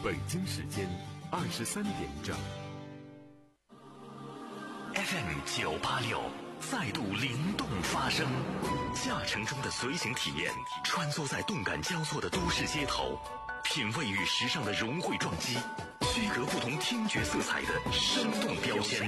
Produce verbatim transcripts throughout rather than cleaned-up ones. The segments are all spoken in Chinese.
北京时间二十三点整。 F M 九八六再度灵动发声，驾乘中的随行体验，穿梭在动感交错的都市街头，品味与时尚的融汇撞击，区隔不同听觉色彩的生动标签。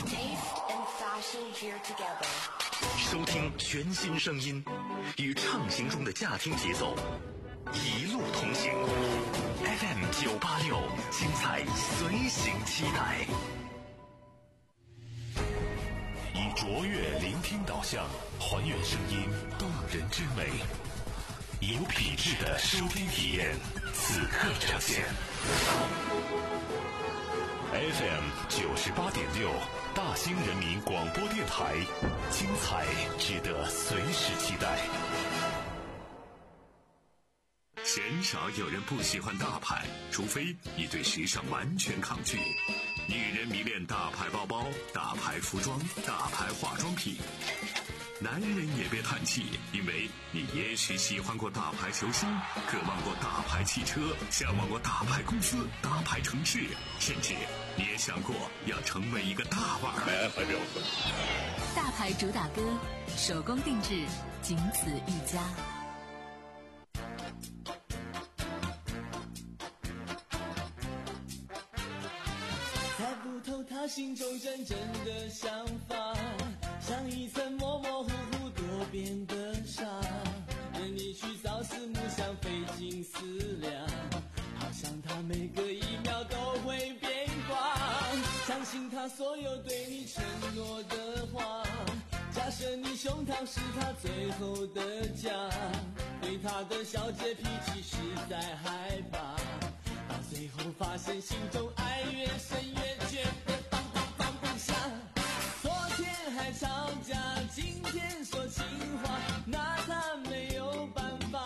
收听全新声音，与畅行中的驾听节奏一路同行。F M 九八六，精彩随行期待。以卓越聆听导向，还原声音动人之美，有品质的收听体验，此刻呈现。F M 九十八点六，大兴人民广播电台，精彩值得随时期待。鲜少有人不喜欢大牌，除非你对时尚完全抗拒。女人迷恋大牌包包、大牌服装、大牌化妆品。男人也别叹气，因为你也许喜欢过大牌球星，渴望过大牌汽车，向往过大牌公司、大牌城市，甚至你也想过要成为一个大腕儿。 大牌主打歌，手工定制，仅此一家。 猜不透他心中真正的想法，像一层模模糊糊多变的纱，任你去朝思暮想费尽思量，好像他每个一秒都会变卦，相信他所有对你承诺的话，假设你胸膛是他最后的家，对他的小姐脾气实在害怕，到最后发现心中爱越深越觉得放放放不下。昨天还吵架，今天说情话，拿他没有办法。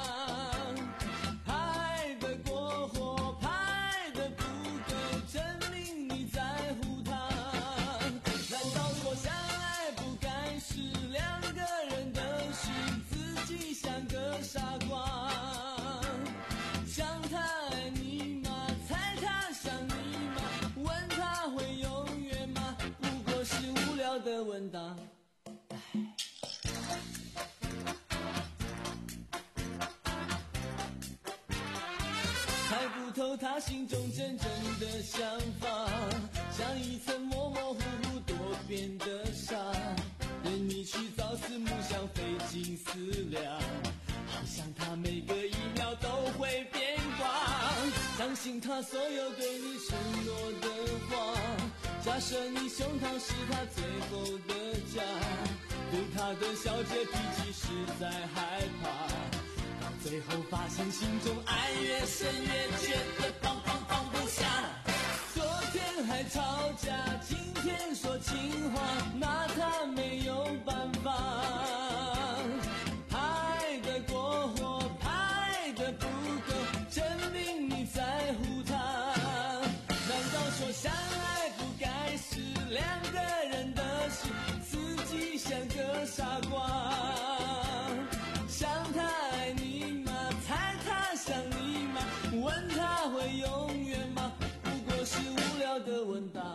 拍得过火，拍得不够，证明你在乎他。难道说相爱不该是两个人的事，自己像个傻瓜？想他爱你吗？猜他想你吗？问他会永远吗？不过是无聊的问答。猜不透他心中真正的想法，像一层模模糊糊多变的纱，任你去朝思暮想费尽思量，好像他每个一秒都会变卦，相信他所有对你承诺的话，假设你胸膛是他最后的家，对他的小姐脾气实在害怕，到最后发现心中爱越深越觉得放放放不下。昨天还吵架，今天说情话，拿他没有办法。拍得过火，拍得不够，证明你在乎他。难道说相爱不该是两个人的事，自己像个傻瓜？想他爱你吗？猜他想你吗？问他会永远吗？不过是无聊的问答。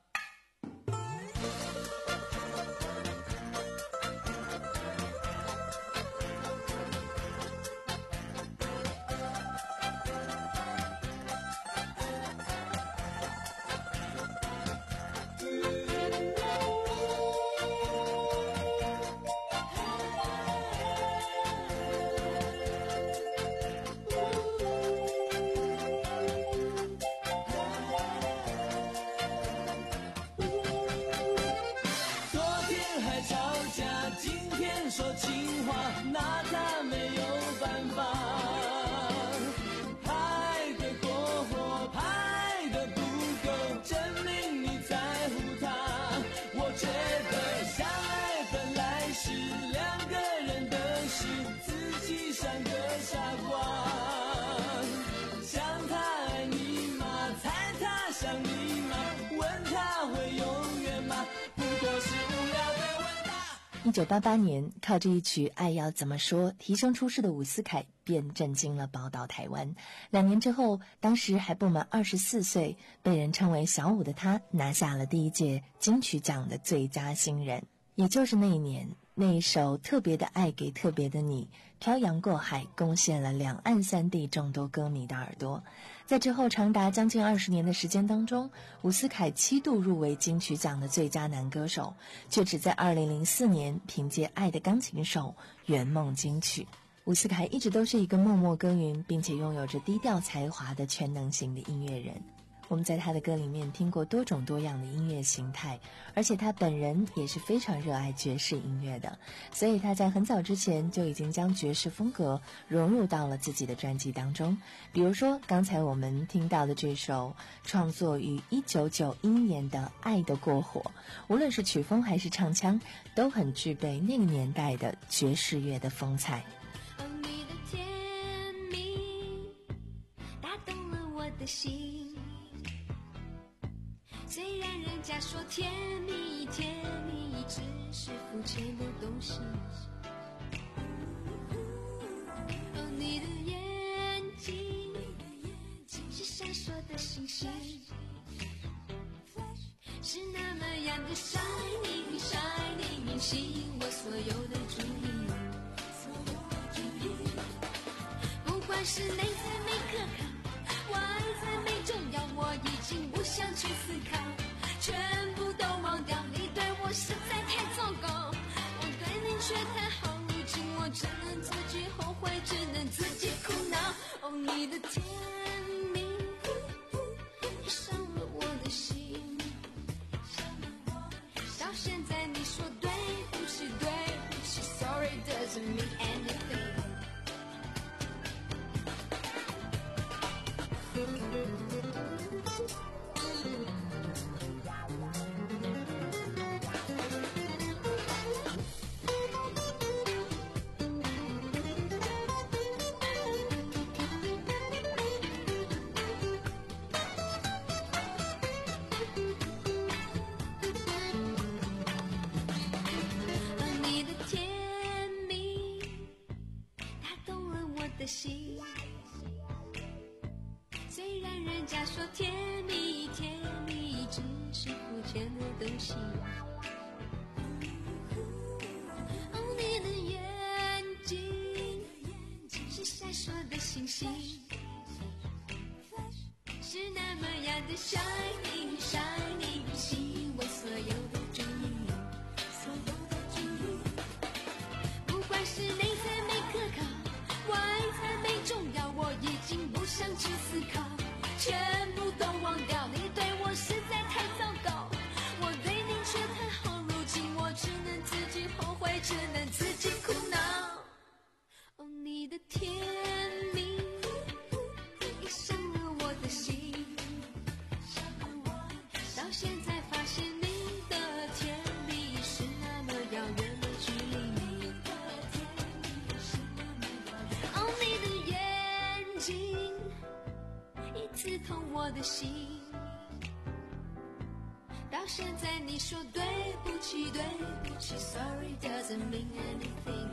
说情话，拿他没有办法。拍得过火，拍得不够，证明你在乎他。我觉得相爱本来是两个人的事，自己像个傻瓜。想他爱你吗？猜他想你吗？问他会永远吗？不过是无聊的问答。 一九八八年，靠着一曲《爱要怎么说》提升出世的伍思凯便震惊了宝岛台湾。两年之后，当时还不满二十四岁，被人称为小伍的他拿下了第一届金曲奖的最佳新人。也就是那一年，那一首《特别的爱给特别的你》漂洋过海，攻陷了两岸三地众多歌迷的耳朵。在之后长达将近二十年的时间当中，伍思凯七度入围金曲奖的最佳男歌手，却只在二零零四年凭借《爱的钢琴手》圆梦金曲。伍思凯一直都是一个默默耕耘并且拥有着低调才华的全能型的音乐人。我们在他的歌里面听过多种多样的音乐形态，而且他本人也是非常热爱爵士音乐的，所以他在很早之前就已经将爵士风格融入到了自己的专辑当中。比如说刚才我们听到的这首创作于一九九一年的《爱的过火》，无论是曲风还是唱腔，都很具备那个年代的爵士乐的风采。 哦，你的甜蜜打动了我的心，虽然人家说甜蜜甜蜜只是肤浅的东西，哦，你的眼睛是闪烁的星星，是那么样的 shining shining， 吸引我所有的注意，不管是内在没可靠，外在没重要，我已经不想去思考，全部都忘掉，你对我实在太糟糕，我对你却太好，如今我只能自己后悔，只能自己苦恼。哦，你的甜蜜伤了我的心，到现在你说对不起对不起 Sorry doesn't mean anything。心，虽然人家说甜蜜甜蜜只是肤浅的东西，哦，你的眼睛是闪烁的星星，是那么样的 shining shining， 吸引我所有的注意，所有的注意，不管是内在没可靠，外在没重要，我已经不想去思考，全部都忘掉，你对我实在太糟糕，我对你却太好，如今我只能自己后悔，只能自己苦恼。哦，你的甜蜜伤了我的心，到现在发现你的甜蜜是那么遥远的距离，哦，你的眼睛一刺痛我的心，到现在你说对不起对不起 Sorry doesn't mean anything，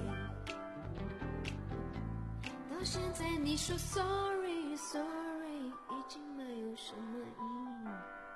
到现在你说 Sorry Sorry 已经没有什么意义，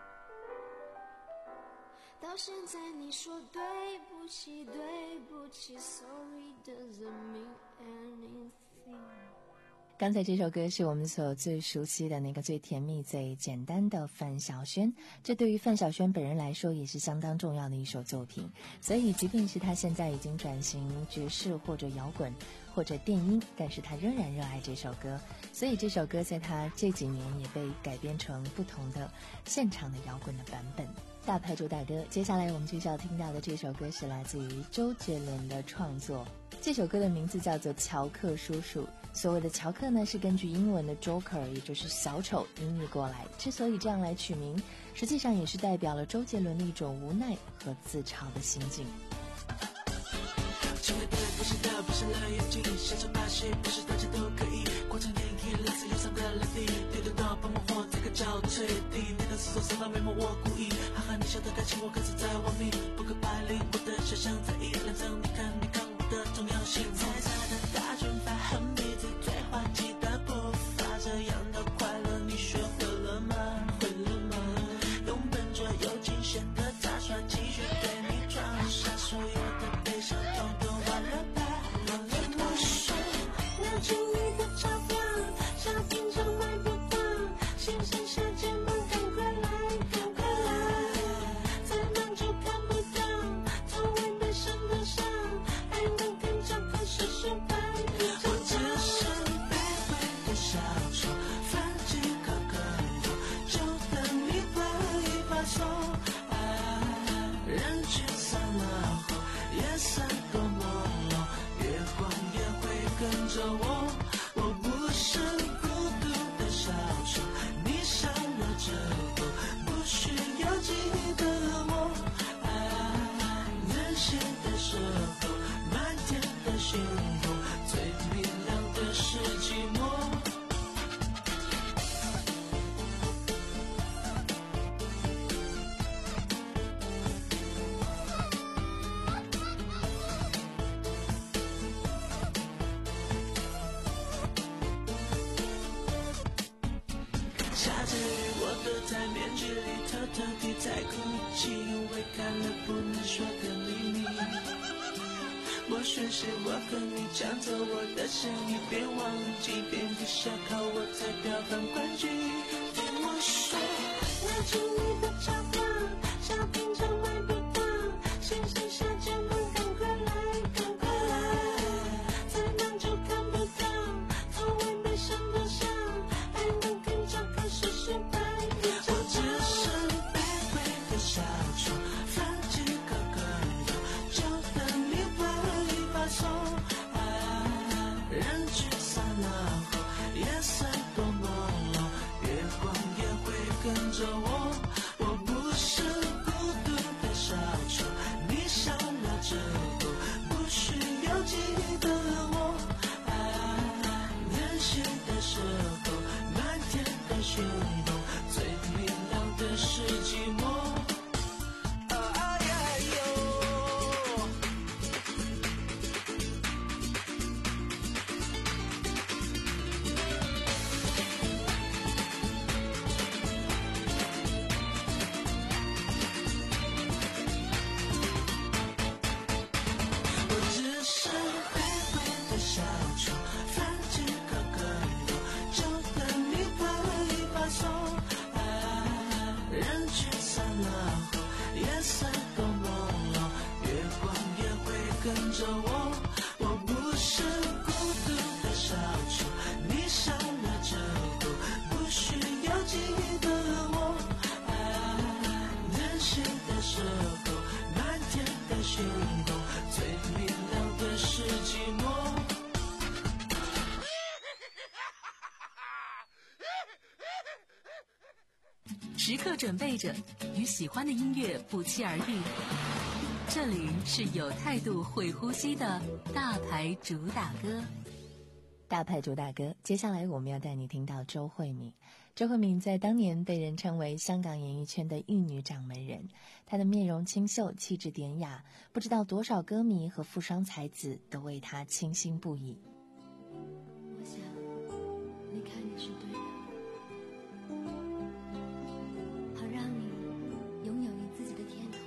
到现在你说对不起对不起 Sorry doesn't mean anything。 刚才这首歌是我们所最熟悉的那个最甜蜜最简单的范晓萱，这对于范晓萱本人来说也是相当重要的一首作品，所以即便是她现在已经转型爵士或者摇滚或者电音，但是她仍然热爱这首歌，所以这首歌在她这几年也被改编成不同的现场的摇滚的版本。大牌主打歌，接下来我们就是要听到的这首歌是来自于周杰伦的创作，这首歌的名字叫做乔克叔叔。所谓的乔克呢，是根据英文的 Joker 也就是小丑音译过来，之所以这样来取名，实际上也是代表了周杰伦的一种无奈和自嘲的心境。 成为的不是的不是了眼睛，享受把戏不是大家都可以，广场演绎类似忧伤的泪滴，对得到帮忙或这个叫吹笛，你的思索伤到眉毛我故意，哈哈你笑的感情我可是在玩命，不可百灵我的想象在意，两张你下着雨，我躲在面具里，偷偷地在哭泣，因为看了不能说的秘密。我宣誓，我和你抢走我的生意，别忘记，别不想靠我才票房冠军。听我说，拿出你的钞票，小品场买笔票，先生小姐们赶快来，赶快来，再忙就看不到，从未没想多想，还能跟着开始失败。我只是卑微的小丑，放几个歌谣，就等你会发送。啊，人群散了后，夜色多朦胧，月光也会跟着我。我不是孤独的小丑，你上了之后，不需要记得我。啊，任性的时候，漫天的星空，最明亮的是寂寞。啊呀哟！我只是卑微的小丑，放几个歌谣，就等你会发送。啊，人群散了后，夜色多朦胧，月光也会跟着我。我不是孤独的小丑，你上了之后，不需要记得我。啊，任性的时候，漫天的星空，最明亮的是寂寞。 时刻准备着与喜欢的音乐不期而遇。这里是有态度会呼吸的大牌主打歌。 大牌主打歌，接下来我们要带你听到周慧敏。周慧敏在当年被人称为香港演艺圈的玉女掌门人，她的面容清秀，气质典雅，不知道多少歌迷和富商才子都为她倾心不已。 我想离开你是对的，好让你拥有你自己的天空，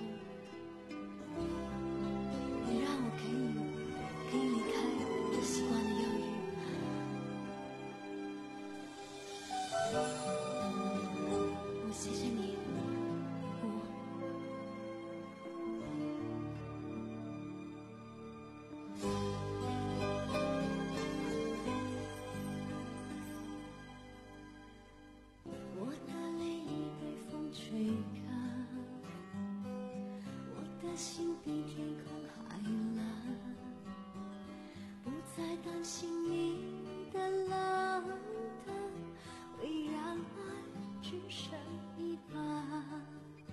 也让我可以可以离开我习惯的忧郁。我谢谢你，我我的泪已被风吹干，我的心比天空还蓝，不再担心你的冷淡会让爱只剩一半。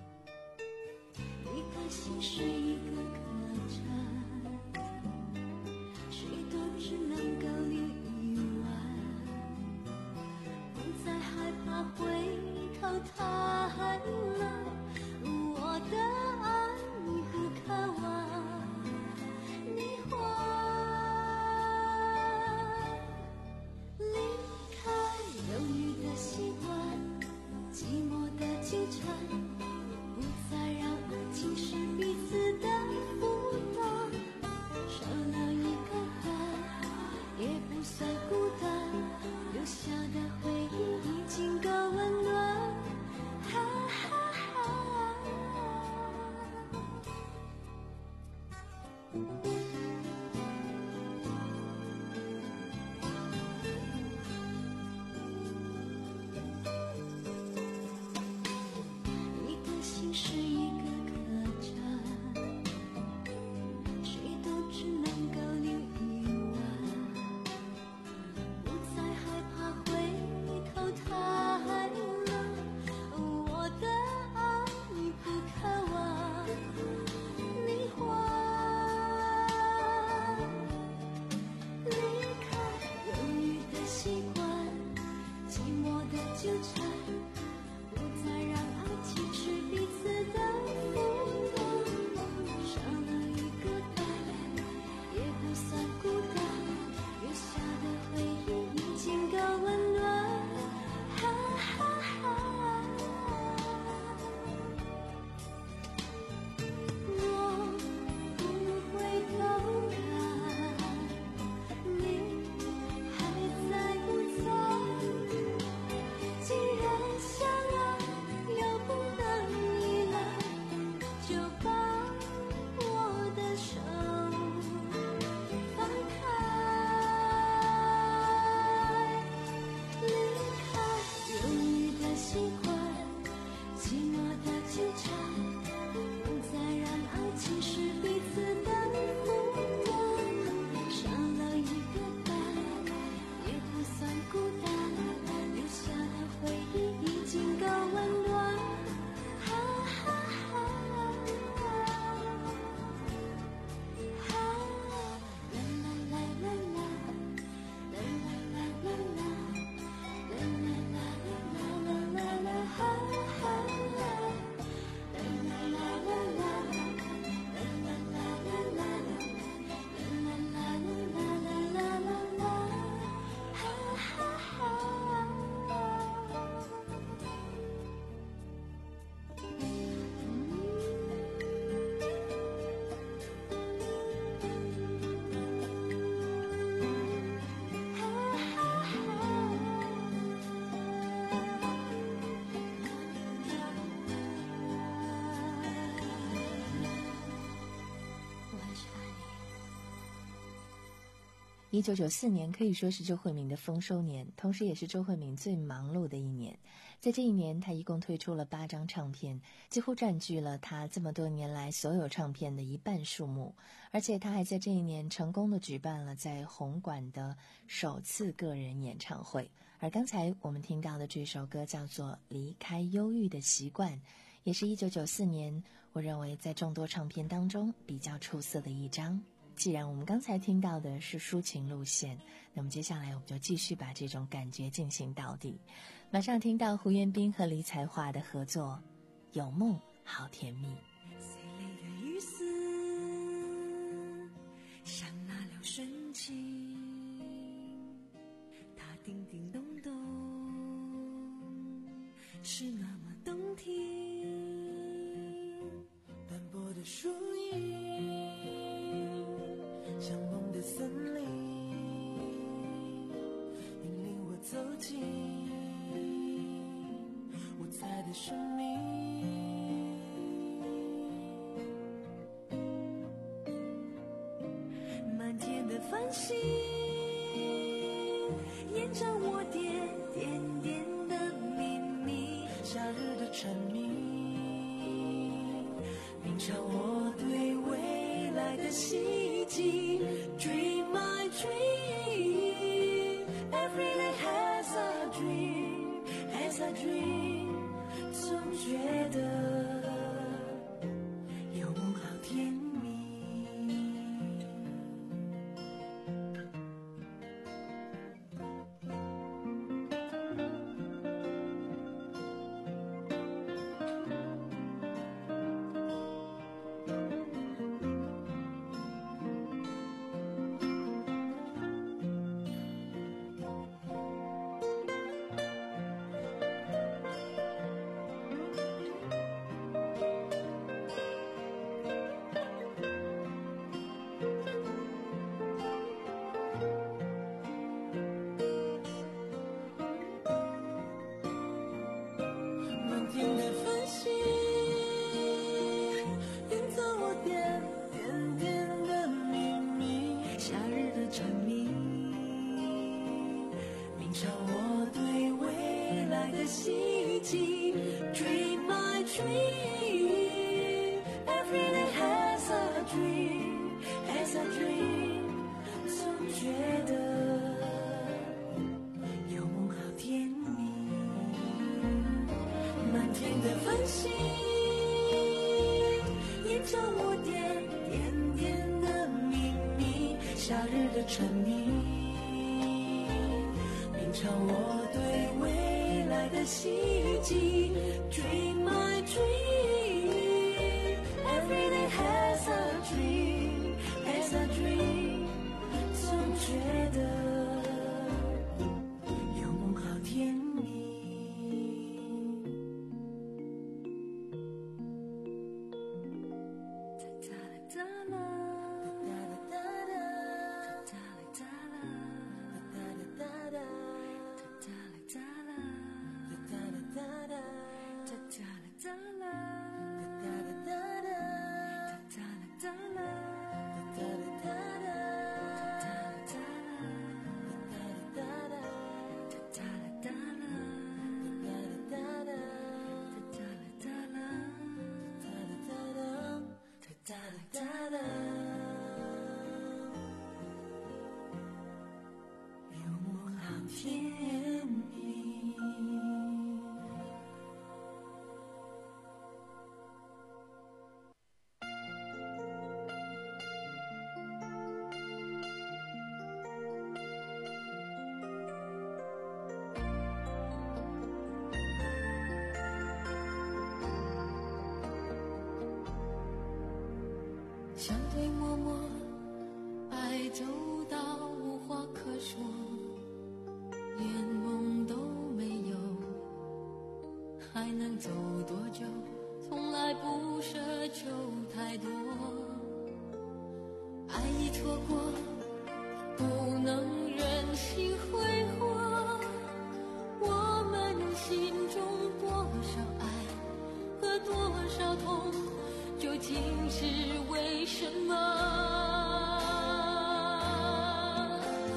你的心是一个客栈，谁都只能够你一晚，不再害怕回头太冷，我的爱你不渴望你会离开忧郁的习惯，寂寞的纠缠，不再让爱侵蚀彼此的负担，少了一个人也不算孤单，留下的回忆已经够温暖。哈哈哈一九九四年可以说是周慧敏的丰收年，同时也是周慧敏最忙碌的一年。在这一年，她一共推出了八张唱片，几乎占据了她这么多年来所有唱片的一半数目。而且她还在这一年成功的举办了在红馆的首次个人演唱会。而刚才我们听到的这首歌叫做《离开忧郁的习惯》，也是一九九四年我认为在众多唱片当中比较出色的一张。既然我们刚才听到的是抒情路线，那么接下来我们就继续把这种感觉进行到底。马上听到胡彦斌和李彩桦的合作，有梦好甜蜜。 碎泪的雨丝像那流深情，它叮叮咚咚是那么动听， 斑驳的树影像梦的森林，引领我走进无猜的生命。 满天的繁星延展我点点点的秘密， 夏日的蝉鸣鸣唱我对未来的希冀。Dream my dream, every day has a dream, has a dream。 总觉得有梦好甜蜜。Dream my dream, every day has a dream, has a dream。 总觉得有梦好甜蜜。满天的繁星演唱我点点点的秘密，夏日的蝉鸣鸣唱我对未来的希冀。 Dream my dream, every day has a dream, has a dream。 总觉得有梦好甜蜜。哒啦哒啦，哒啦哒啦，哒啦哒啦，哒啦哒啦，哒啦哒啦，哒啦哒啦，哒啦哒啦，哒啦哒啦，哒啦哒啦，哒啦哒啦，哒啦哒啦，哒啦哒啦，有梦好甜蜜。 相对默默，爱走到无话可说，连梦都没有，还能走多久？从来不奢求太多，爱已错过，不能任性挥霍。我们心中多少爱和多少痛，究竟是为什么？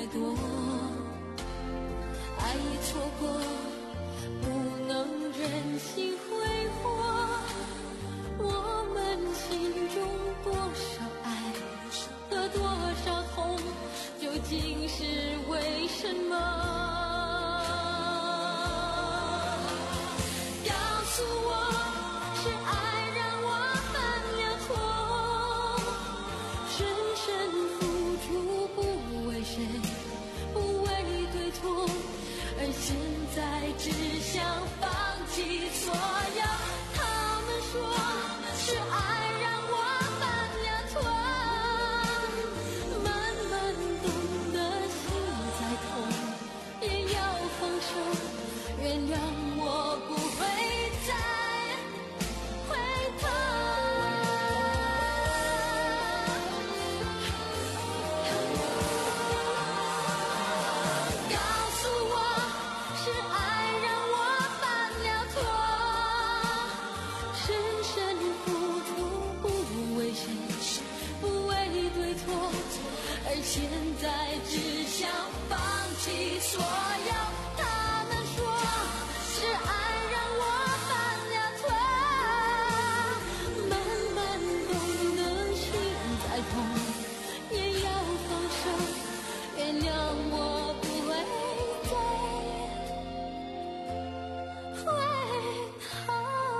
太多，爱已错过，不能任性挥霍。我们心中多少爱和多少痛，究竟是为什么？告诉我，是爱让我犯了错，深深付出，不为谁，不为对错，而现在只想放弃所有。他们说是爱让我犯了错，慢慢懂得心在痛，也要放手，原谅我不会再回头。告诉我，是爱让我犯了错，深深付出，不为谁，不为对错，而现在只想放弃所有。他们说是爱让我犯了错，慢慢懂得心在痛，也要放手，原谅我不会再回头。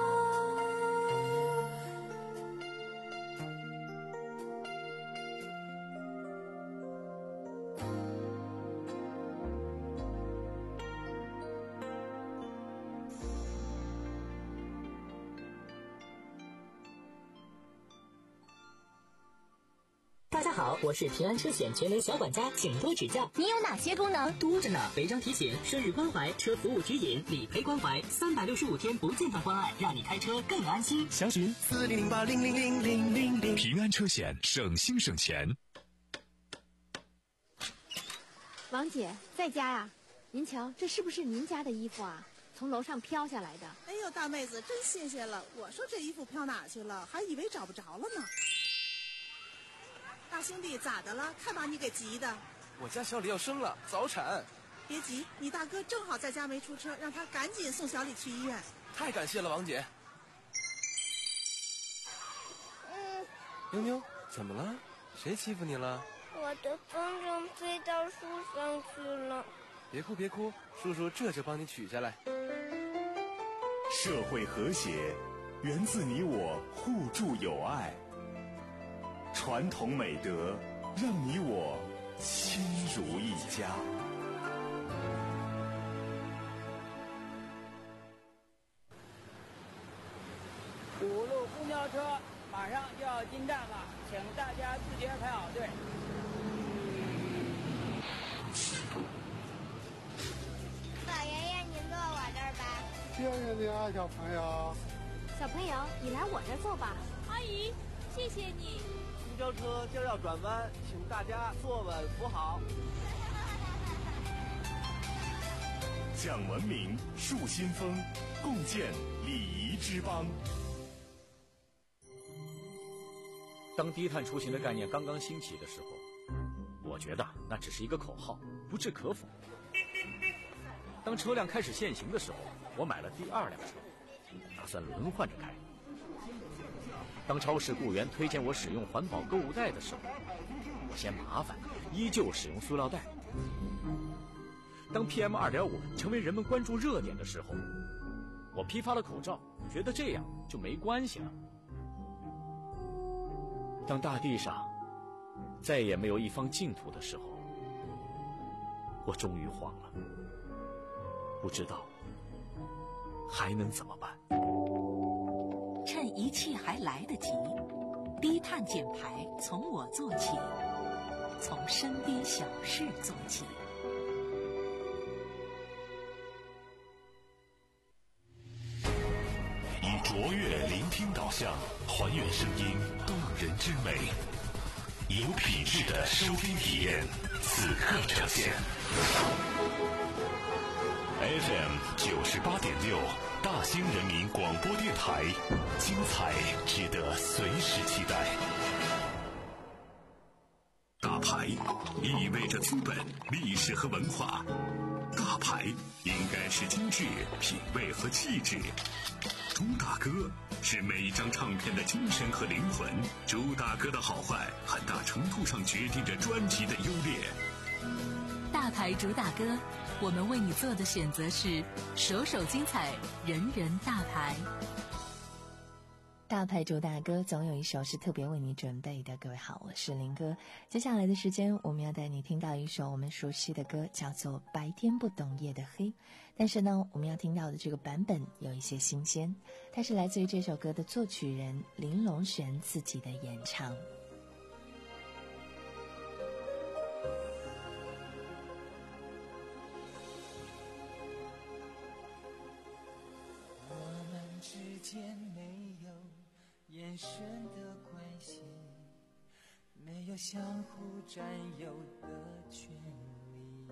大家好，我是平安车险全能小管家，请多指教。 你有哪些功能？ 多着呢，违章提醒、顺日关怀、车服务指引、理赔关怀，三百六十五天不间断关爱，让你开车更安心。 详询四零零八零零零零零零。 平安车险，省心省钱。 王姐在家呀？您瞧，这是不是您家的衣服啊？从楼上飘下来的。 哎呦，大妹子，真谢谢了。我说这衣服飘哪去了，还以为找不着了呢。大兄弟，咋的了？看把你给急的。 我家小李要生了，早产。 别急，你大哥正好在家没出车，让他赶紧送小李去医院。 太感谢了，王姐。 嗯， 妞妞，怎么了？谁欺负你了？ 我的风筝飞到树上去了。 别哭别哭，叔叔这就帮你取下来。 社会和谐源自你我互助友爱，传统美德让你我亲如一家。 五路公交车马上就要进站了，请大家自觉排好队。 老爷爷，您坐我这儿吧。 谢谢你啊，小朋友。 小朋友，你来我这儿坐吧。 阿姨，谢谢你。 公交车今儿要转弯，请大家坐稳扶好。 讲文明，树新风，共建礼仪之邦。 当低碳出行的概念刚刚兴起的时候，我觉得那只是一个口号，不置可否。当车辆开始限行的时候，我买了第二辆车，打算轮换着开。当超市雇员推荐我使用环保购物袋的时候，我嫌麻烦，依旧使用塑料袋。当 P M 二点五 成为人们关注热点的时候，我批发了口罩，觉得这样就没关系了。当大地上再也没有一方净土的时候，我终于慌了，不知道还能怎么办。 趁一切还来得及，低碳减排从我做起，从身边小事做起。 以卓越聆听导向，还原声音动人之美，有品质的收听体验，此刻呈现。F M 九十八点六，大兴人民广播电台，精彩值得随时期待。大牌牌意味着资本、历史和文化，大牌应该是精致、品味和气质。朱大哥是每一张唱片的精神和灵魂，朱大哥的好坏很大程度上决定着专辑的优劣。 大牌主打歌，我们为你做的选择是首首精彩，人人大牌。 大牌主打歌总有一首是特别为你准备的。各位好，我是林哥。接下来的时间我们要带你听到一首我们熟悉的歌，叫做《白天不懂夜的黑》。但是呢，我们要听到的这个版本有一些新鲜，它是来自于这首歌的作曲人林隆璇自己的演唱。 我们之间没有眼神的关系，没有相互占有的权利，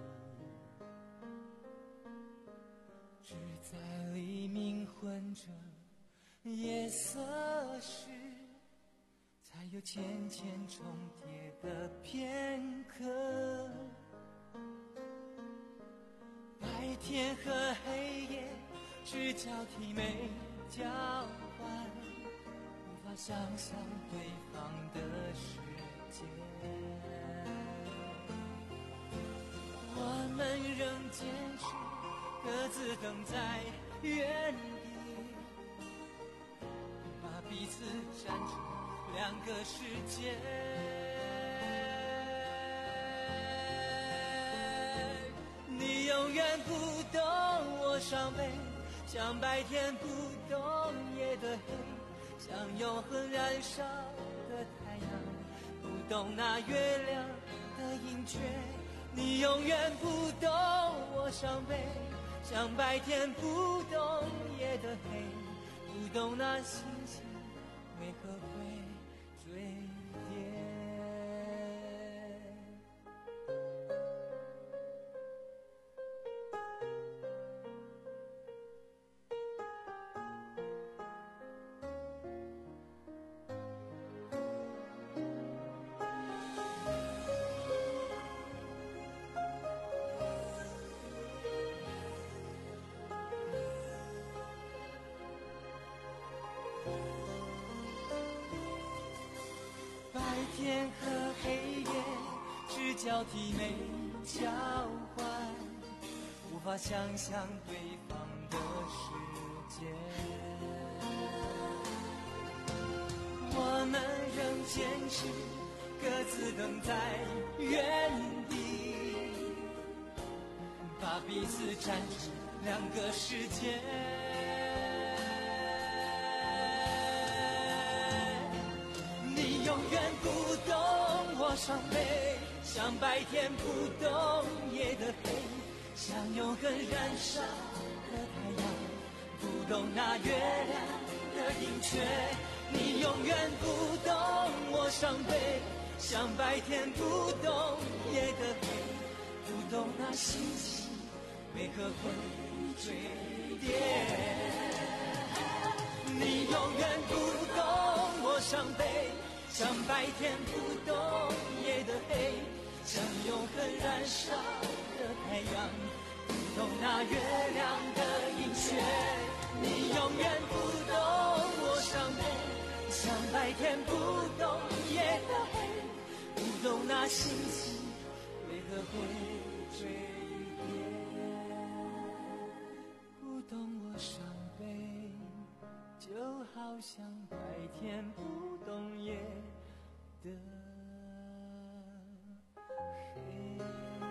只在黎明混着夜色时，才有渐渐重叠的片刻。白天和黑夜只交替没交换，无法想象对方的世界。我们仍坚持各自等在原地，把彼此站成两个世界。你永远不懂我伤悲，像白天不懂夜的黑，像永恒燃烧的太阳，不懂那月亮的盈缺。你永远不懂我伤悲，像白天不懂夜的黑，不懂那星星为何会坠跌。天和黑夜只交替没交换，无法想象对方的世界。我们仍坚持各自等在原地，把彼此站成两个世界。你永远不懂我伤悲，像白天不懂夜的黑，像永恒燃烧的太阳，不懂那月亮的盈缺。你永远不懂我伤悲，像白天不懂夜的黑，不懂那星星为何会坠跌。你永远不懂我伤悲，像白天不懂夜的黑，像永恒燃烧的太阳，不懂那月亮的盈缺。你永远不懂我伤悲，像白天不懂夜的黑，不懂那星星为何会坠跌。不懂我伤悲，就好像白天不懂夜的黑。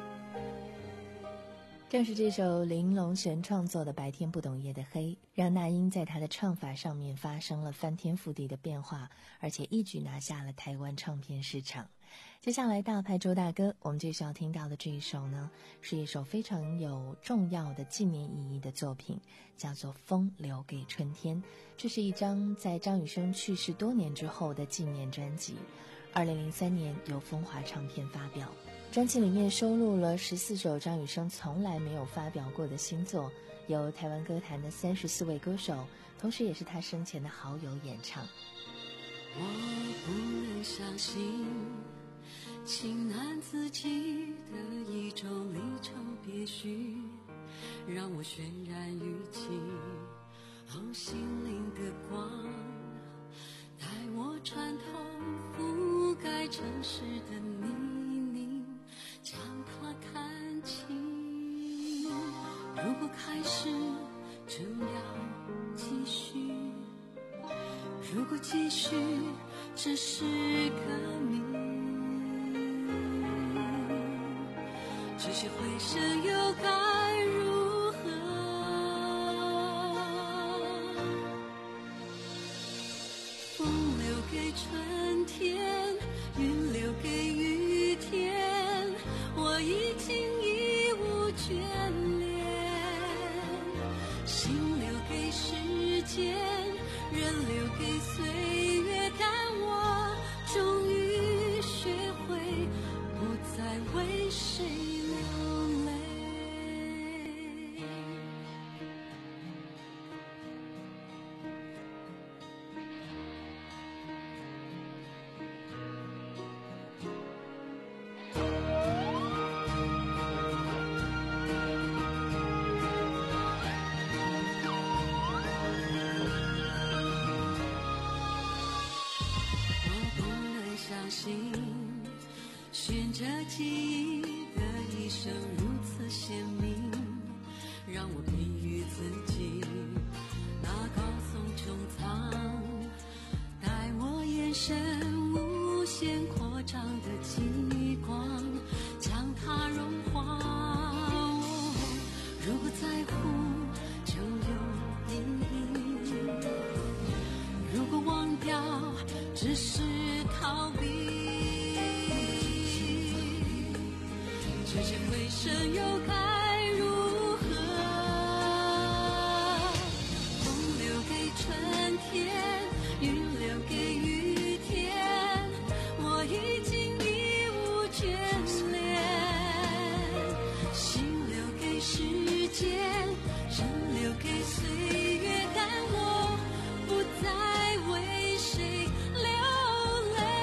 正是这首林隆璇创作的《白天不懂夜的黑》，让那英在他的唱法上面发生了翻天覆地的变化，而且一举拿下了台湾唱片市场。接下来大牌周大哥，我们这首要听到的这一首呢，是一首非常有重要的纪念意义的作品，叫做《风留给春天》。这是一张在张雨生去世多年之后的纪念专辑，二零零三年由风华唱片发表。专辑里面收录了十四首张雨生从来没有发表过的新作，由台湾歌坛的三十四位歌手，同时也是他生前的好友演唱。 我不能相信情难自己的一种离愁别绪，让我渲染语气，哦，心灵的光，带我穿透覆盖城市的泥泞，将它看清。如果开始就要继续，如果继续只是个谜，这些回声又该如何？风留给春天，云留给雨天，我已经已无眷恋。心留给时间，人留给岁月，但我终于学会不再为谁流泪。循着记忆的一生如此鲜明，让我比喻自己那高耸穹苍，待我眼神无限扩张的极光，将它融化。哦，如果在乎就有意义，如果忘掉只是逃避，这些回声又该如何？风留给春天，云留给雨天，我已经已无眷恋。心留给时间，人留给岁月，但我不再为谁流泪。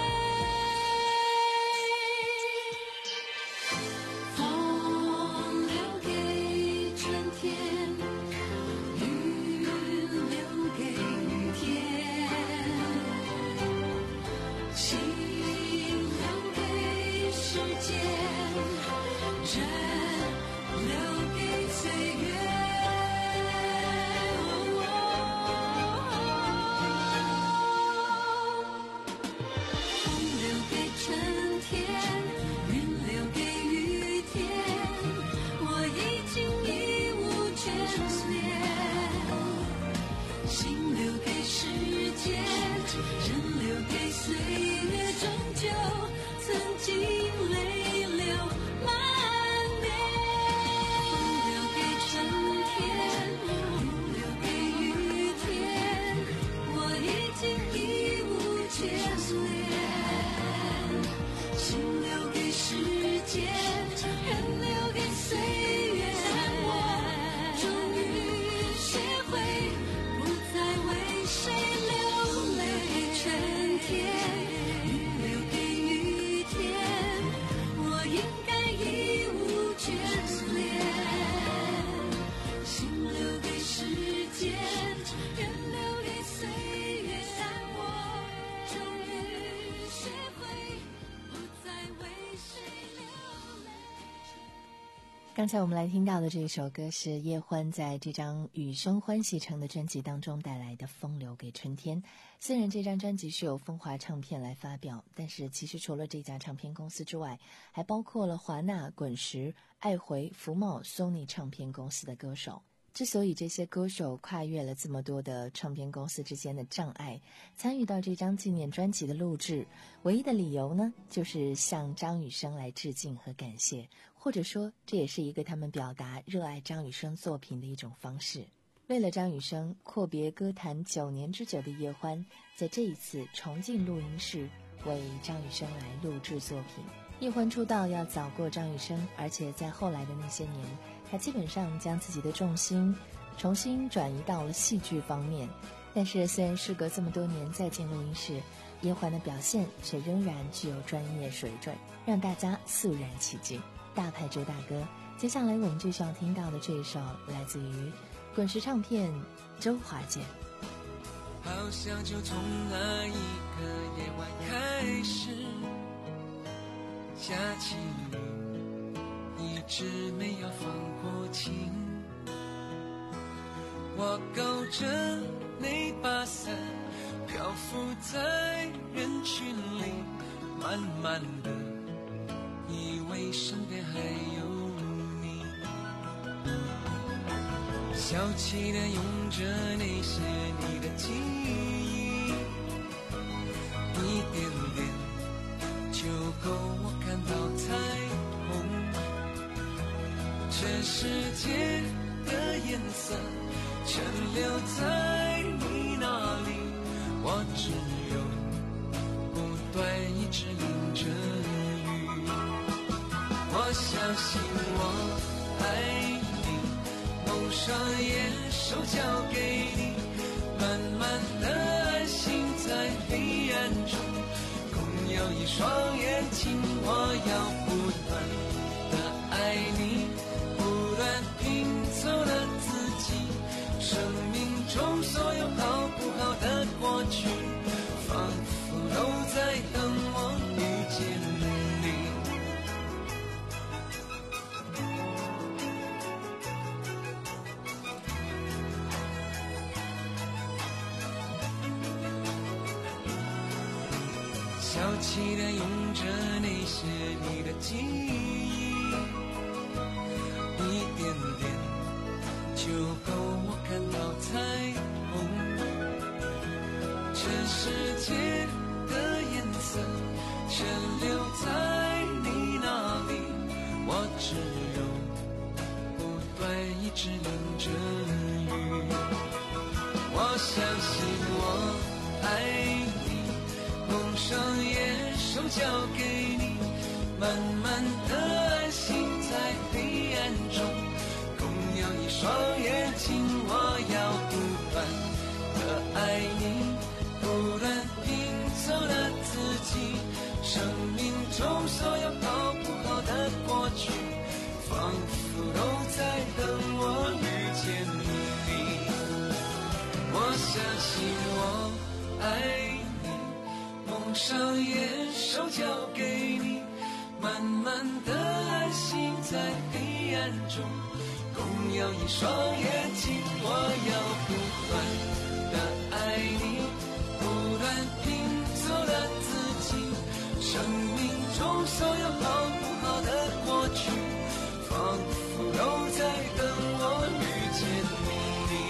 刚才我们来听到的这一首歌是叶欢在这张《雨声欢喜城》的专辑当中带来的《风留给春天》。虽然这张专辑是由风华唱片来发表，但是其实除了这家唱片公司之外，还包括了华纳、滚石、爱回、福茂、Sony 唱片公司的歌手。之所以这些歌手跨越了这么多的唱片公司之间的障碍，参与到这张纪念专辑的录制，唯一的理由呢，就是向张雨生来致敬和感谢，或者说这也是一个他们表达热爱张雨生作品的一种方式。为了张雨生，阔别歌坛九年之久的叶欢，在这一次重进录音室为张雨生来录制作品。叶欢出道要早过张雨生，而且在后来的那些年，他基本上将自己的重心重新转移到了戏剧方面。但是虽然时隔这么多年再进录音室， 叶欢的表现却仍然具有专业水准，让大家肃然起敬。大牌周大哥，接下来我们就需要听到的这一首来自于滚石唱片周华健。 好像就从那一个夜晚开始，下起雨，一直没有放过晴。我勾着那把伞，漂浮在人群里，慢慢的以为身边还有你，小气的用着那些你的记忆，一点点就够我看到彩虹。这世界的颜色全留在你那里，我只有不断一直淋着雨。我相信我爱你，蒙上眼手交给你，慢慢的安心在黑暗中，共有一双眼睛。我要不断的爱你，不断拼凑了自己，生命中所有好不好的过去，仿佛都在等我遇见你。小气的用着那些你的记忆，一点点就够我看到彩虹。这世界的颜色全留在你那里，我只有不断一直淋着雨。我相信我爱你，蒙上眼手交给你，慢慢的安心在黑暗中，共有一双眼睛。我要不断的爱你，不断拼凑了自己，生命中所有好不好的过去，仿佛都在等我遇见你。我相信我爱你，蒙上眼手交给你，慢慢的安心在黑暗中，共有一双眼睛。我要不断的爱你，不断拼凑了自己，生命中所有好不好的过去，仿佛都在等我遇见你。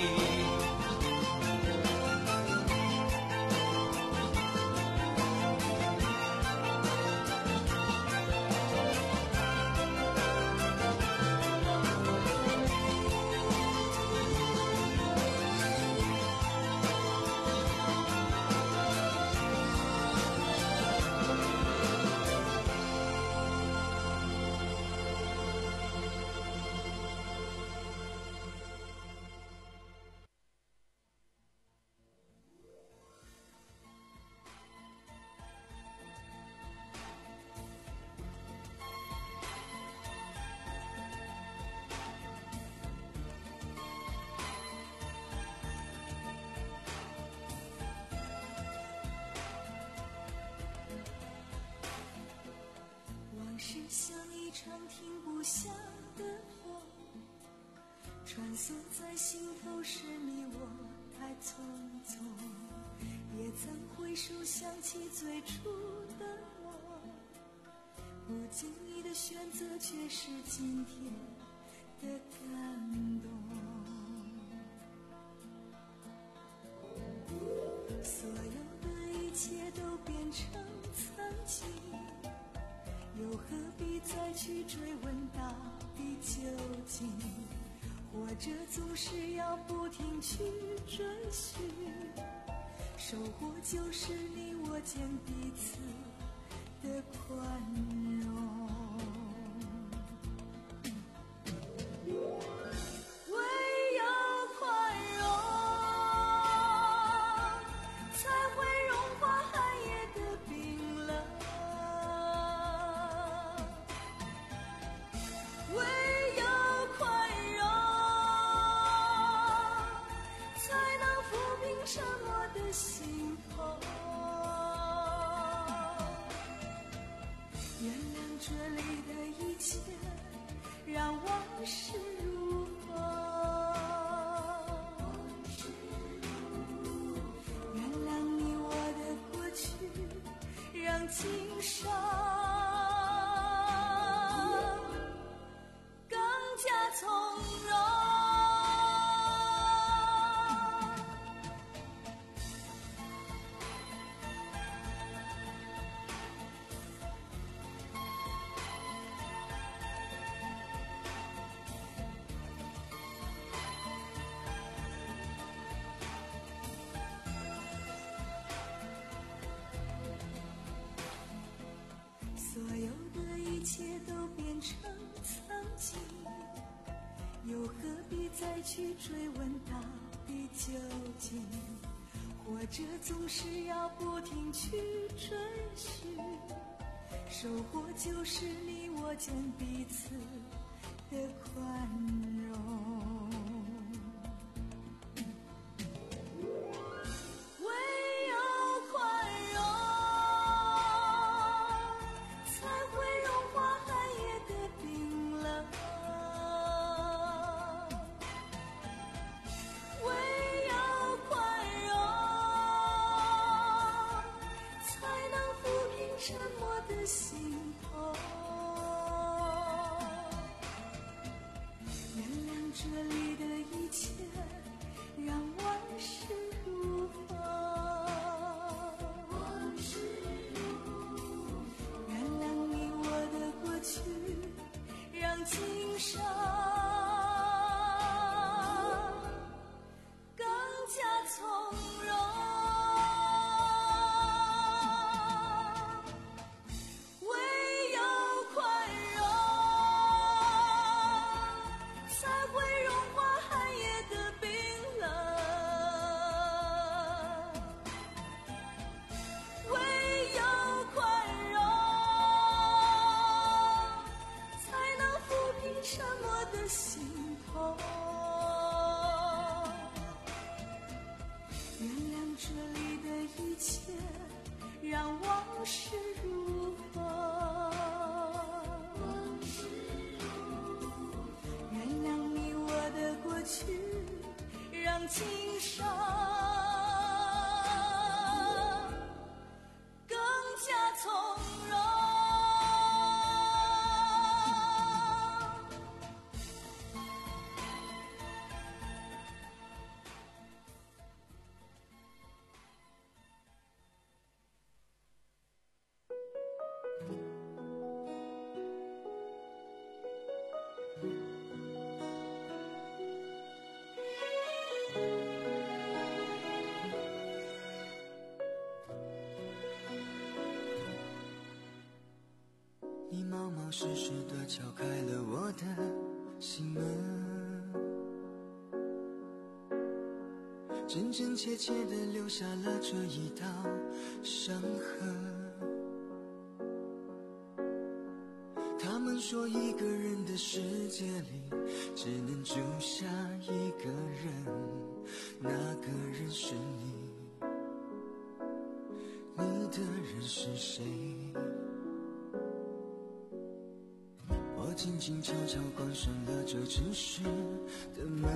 是像一场停不下的风，穿梭在心头，是你我太匆匆，也曾回首想起最初的我，不经意的选择却是今天的感动。所有的一切都变成曾经，又何必再去追问到底究竟？活着总是要不停去追寻，收获就是你我间彼此的宽容。唯有宽容，才会融化寒夜再去追问到底究竟，或者总是要不停去追寻，收获就是你我间彼此的宽容。唯有宽容，才会融化寒夜的冰冷。唯有宽容，才能抚平沉默的心头。原谅这里的一切，让往事如风。原谅你我的过去，让今生更加从容。唯有宽容，才会融化寒夜的冰冷。唯有宽容，才能抚平沉默的心头。原谅这里的一切，让往事如风。原谅你我的过去，让今生更加从容。 你冒冒失失地敲开了我的心门，真真切切地留下了这一道伤痕。他们说一个人的世界里只能住下一个人，那个人是你，你的人是谁？我静静悄悄关上了这城市的门，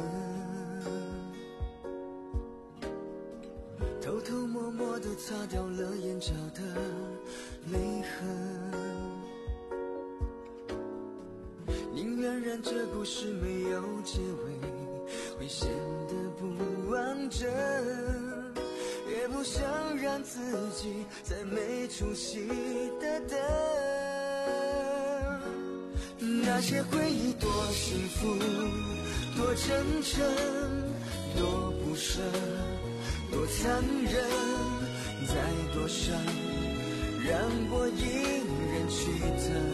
偷偷摸摸地擦掉了眼角的泪痕，宁愿让这故事没有结尾，会显得不完整，也不想让自己再没出息的等。那些回忆多幸福，多真诚，多不舍，多残忍，再多伤，让我隐忍去等。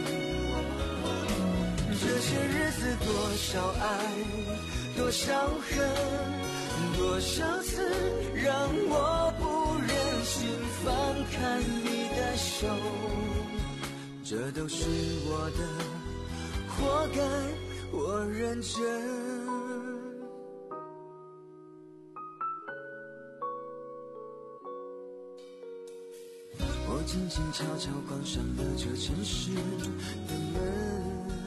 这些日子多少爱，多少恨，多少次让我不忍心放开你的手，这都是我的活该，我认真。我静静悄悄关上了这城市的门，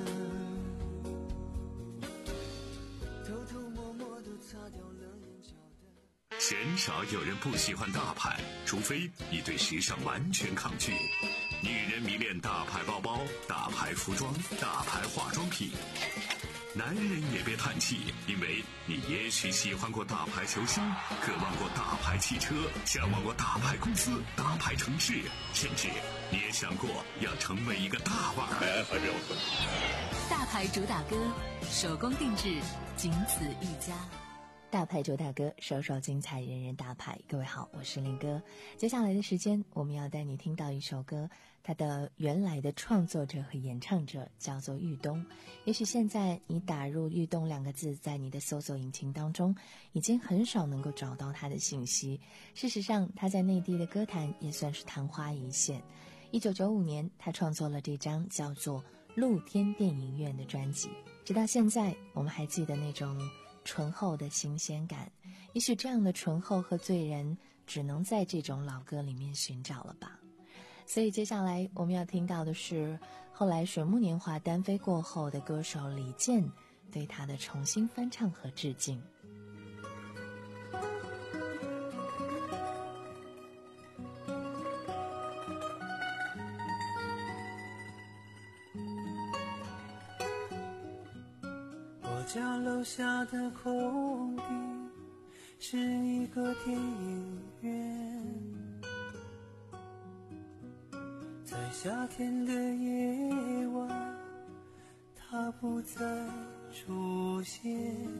偷偷摸摸地擦掉了眼角的。 鲜少有人不喜欢大牌，除非你对时尚完全抗拒。女人迷恋大牌包包、大牌服装、大牌化妆品。男人也别叹气，因为你也许喜欢过大牌球星，渴望过大牌汽车，向往过大牌公司、大牌城市，甚至你也想过要成为一个大腕儿。 大牌主打歌，手工定制，仅此一家。 大牌周大哥，首首精彩，人人大牌。各位好，我是林哥。接下来的时间，我们要带你听到一首歌，它的原来的创作者和演唱者叫做玉东。也许现在你打入玉东两个字，在你的搜索引擎当中，已经很少能够找到他的信息。事实上，他在内地的歌坛也算是昙花一现。一九九五年，他创作了这张叫做《露天电影院》的专辑。直到现在，我们还记得那种醇厚的新鲜感，也许这样的醇厚和醉人只能在这种老歌里面寻找了吧。所以接下来我们要听到的是后来水木年华单飞过后的歌手李健对他的重新翻唱和致敬。 家楼下的空地是一个电影院，在夏天的夜晚，它不再出现。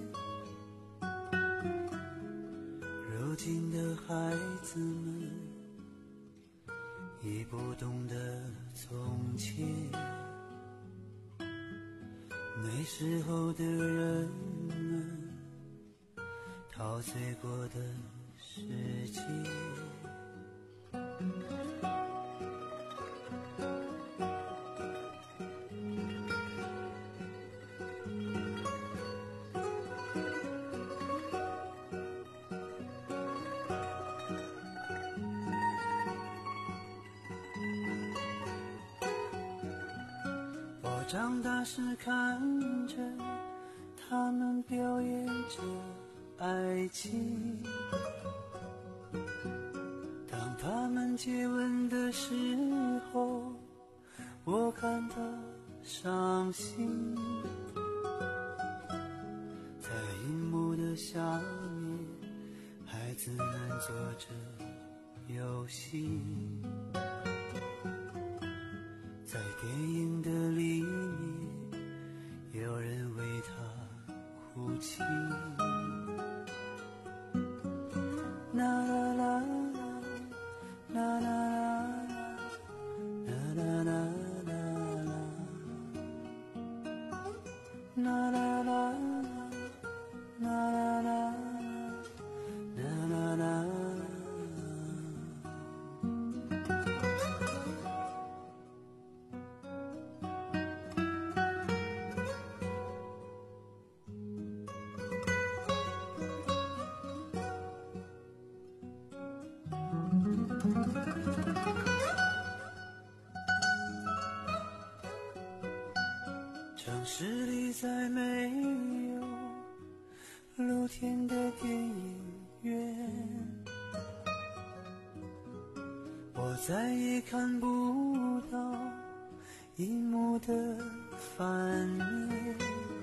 如今的孩子们已不懂得从前，那时候的人们陶醉过的世界，我长大时看着他们表演着爱情，当他们接吻的时候，我感到伤心。在荧幕的下面，孩子们做着游戏，在电影的里面，有人为他哭泣。啦啦啦啦啦啦啦啦啦啦啦啦啦啦啦啦啦啦。城市里再没有露天的电影院，我再也看不到荧幕的反面。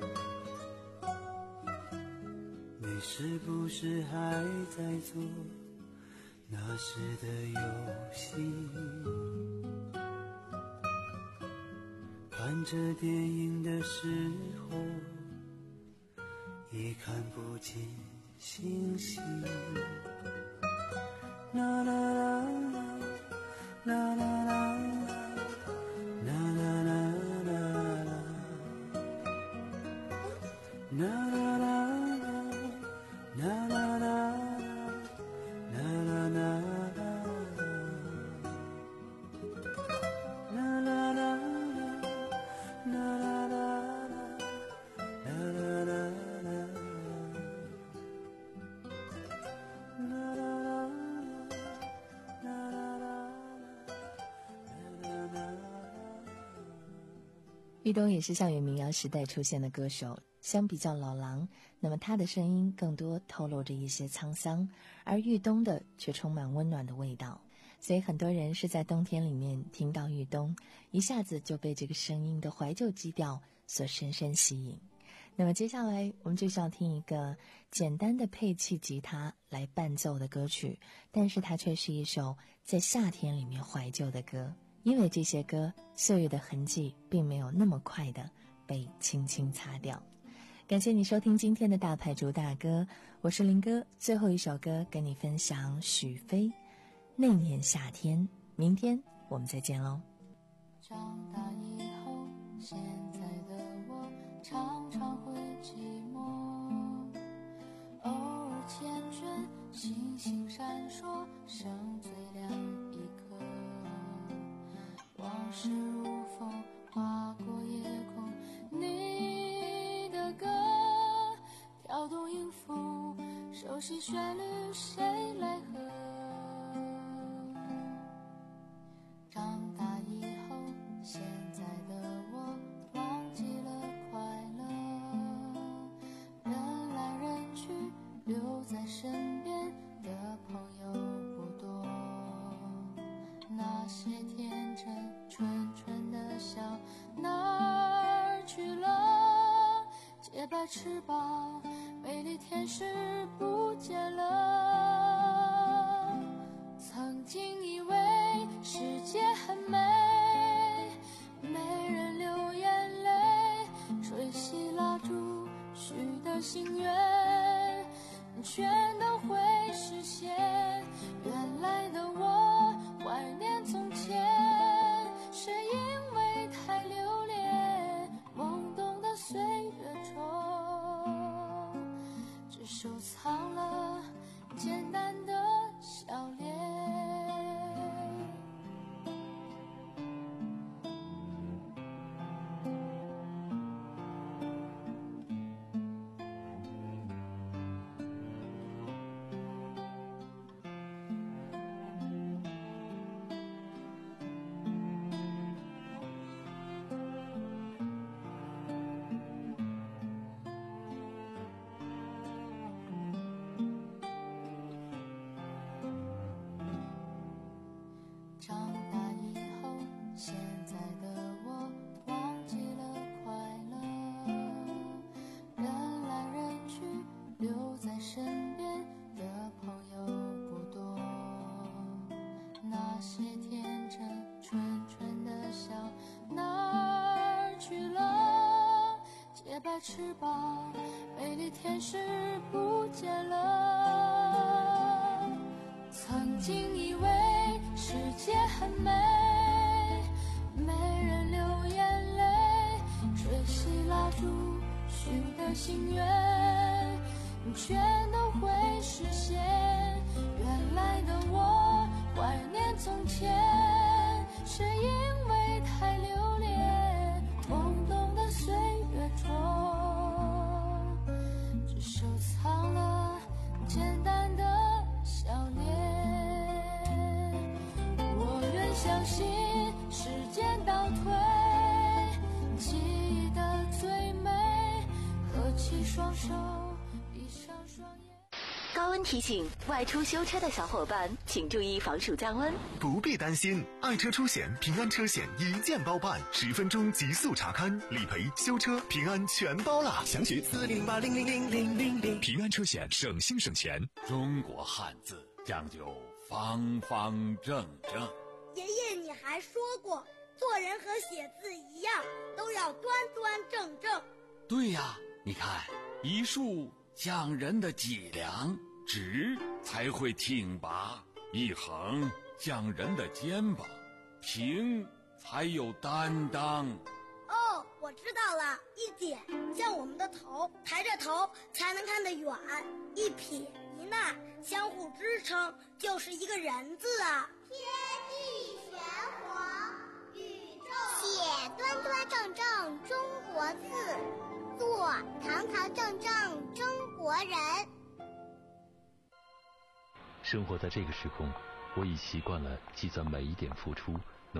你是不是还在做那时的游戏？看着电影的时候，已看不见星星。啦啦啦啦啦啦啦啦啦啦啦啦啦啦啦啦啦啦。 玉东也是校园民谣时代出现的歌手，相比较老狼，那么他的声音更多透露着一些沧桑，而玉东的却充满温暖的味道。所以很多人是在冬天里面听到玉东，一下子就被这个声音的怀旧基调所深深吸引。那么接下来我们就想听一个简单的配器吉他来伴奏的歌曲，但是它却是一首在夏天里面怀旧的歌，因为这些歌岁月的痕迹并没有那么快的被轻轻擦掉。 感谢你收听今天的大牌主打歌，我是林哥。最后一首歌跟你分享许飞《那年夏天》，明天我们再见喽。 长大以后，现在的我常常会寂寞，偶尔缱绻，星星闪烁，剩最亮一颗。往事如风，划过夜空，你的歌跳动音符，熟悉旋律，谁来和？长大以后，现在的我忘记了快乐，人来人去，留在身边的朋友不多。那些天真纯纯的笑哪儿去了？洁白翅膀，美丽天使不见了。曾经以为世界很美，没人流眼泪，吹熄蜡烛许的心愿，全都会实现。原来的我怀念从前，是因为太留恋懵懂的岁月中，只收藏了简单的笑脸。长大以后，现在的我忘记了快乐，人来人去，留在身边的朋友不多。那些天真纯纯的笑哪儿去了？洁白翅膀，美丽天使不见了。曾经以为世界很美，没人流眼泪，吹熄蜡烛许的心愿，全都会实现。原来的我怀念从前，是因为太留恋懵懂的岁月中，只收藏了简单的笑脸。相信时间倒退，记忆的最美，合起双手，闭上双眼。 高温提醒，外出修车的小伙伴请注意防暑降温。 不必担心，爱车出险平安车险一键包办，十分钟极速查勘、理赔、修车、平安全包啦！详询四零八零零零零零零。平安车险，省心省钱。 中国汉字讲究方方正正。 爷爷，你还说过，做人和写字一样，都要端端正正。 对呀，你看，一竖讲人的脊梁，直才会挺拔；一横讲人的肩膀，平才有担当。 哦，我知道了，一点像我们的头，抬着头才能看得远；一撇一捺相互支撑，就是一个人字啊。 天地玄黄，宇宙写端端正正中国字，做堂堂正正中国人。 生活在这个时空，我已习惯了计算每一点付出，